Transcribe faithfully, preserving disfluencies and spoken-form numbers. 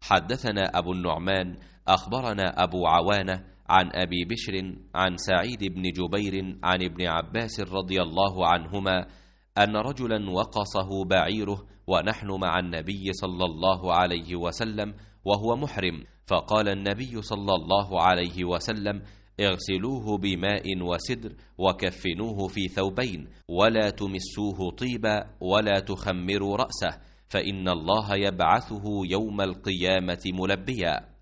حدثنا أبو النعمان أخبرنا أبو عوانة عن أبي بشر عن سعيد بن جبير عن ابن عباس رضي الله عنهما أن رجلا وقصه بعيره ونحن مع النبي صلى الله عليه وسلم وهو محرم، فقال النبي صلى الله عليه وسلم: اغسلوه بماء وسدر وكفنوه في ثوبين، ولا تمسوه طيبا ولا تخمروا رأسه، فإن الله يبعثه يوم القيامة ملبيا.